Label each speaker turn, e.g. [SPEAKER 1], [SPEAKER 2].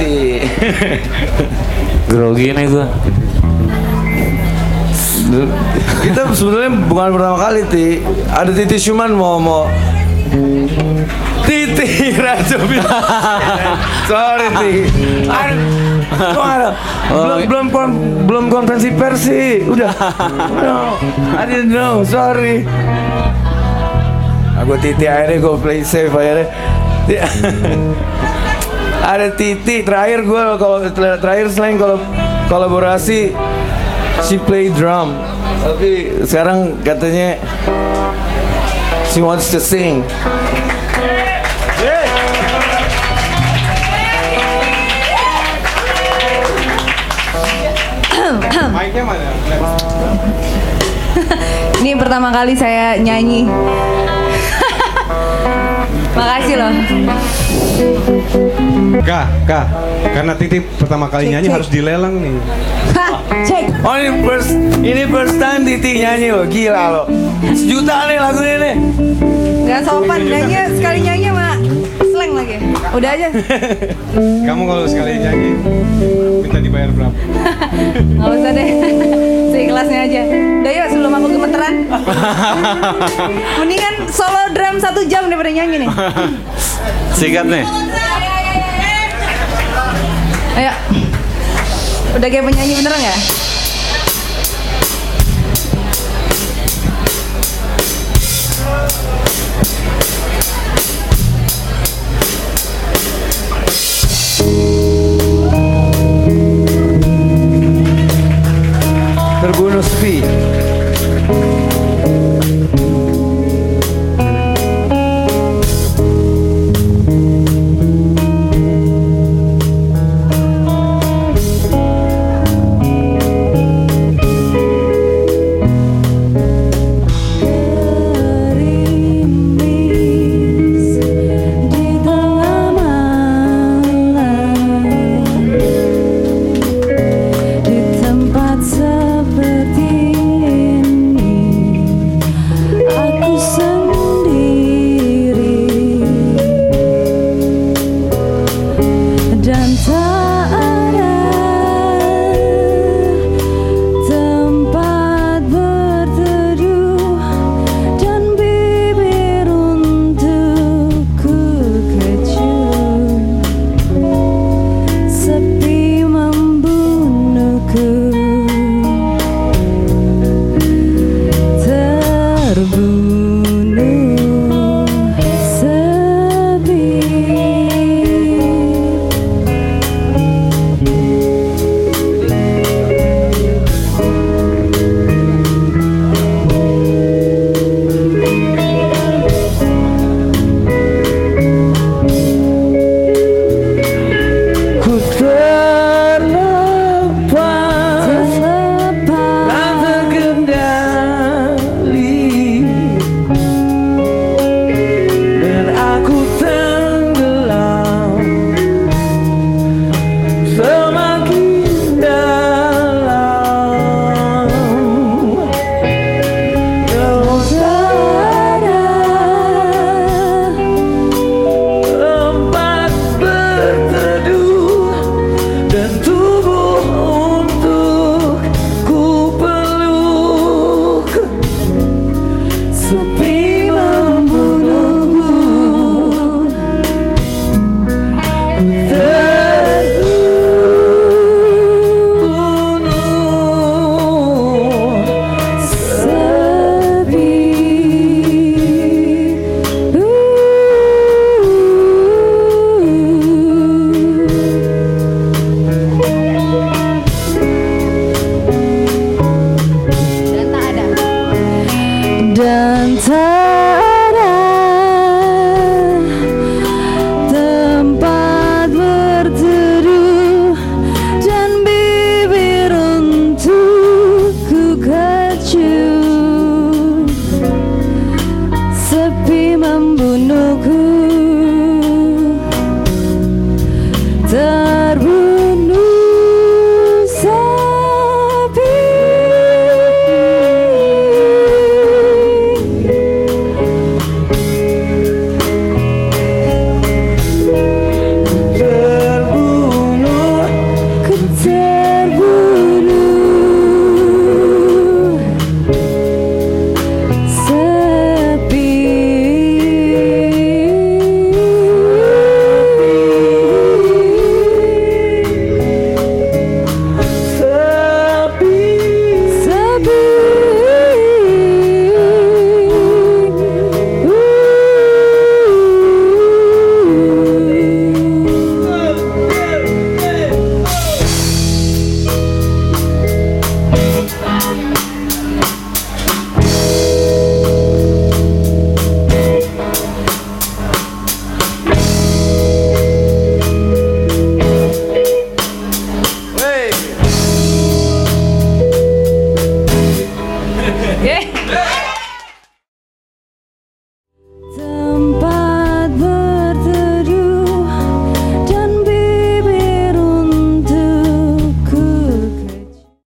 [SPEAKER 1] kali.
[SPEAKER 2] Grogi nih gue.
[SPEAKER 1] Kita sebenarnya bukan pertama kali, Ti. Ada Titi Syuman mau Titi Rajo bilang. Sorry, Ti. Belum konferensi pers sih. Udah. No, I didn't know. Sorry. Aku Titi akhirnya gue play safe akhirnya. Ada Titi terakhir gue kalau terakhir selain kalau kolaborasi she play drum, tapi sekarang katanya she wants to sing.
[SPEAKER 3] Mic-nya mana?
[SPEAKER 4] Ini pertama kali saya nyanyi. Makasih loh.
[SPEAKER 3] Kak, karena Titi pertama kali nyanyi
[SPEAKER 4] cek.
[SPEAKER 3] harus dilelang nih.
[SPEAKER 4] Hah, cek.
[SPEAKER 1] Oh ini first time Titi nyanyi loh, gila loh. 1 juta nih lagunya nih.
[SPEAKER 4] Gak sopan nyanyi, sekali nyanyi mah slang lagi. Udah aja.
[SPEAKER 3] Kamu kalau sekali nyanyi minta dibayar berapa?
[SPEAKER 4] Gak usah deh. Seikhlasnya aja. Udah yuk sebelum aku gemeteran. Mendingan solo drum 1 jam daripada nyanyi nih.
[SPEAKER 2] Sikat nih.
[SPEAKER 4] Ayo. Udah kayak penyanyi beneran gak?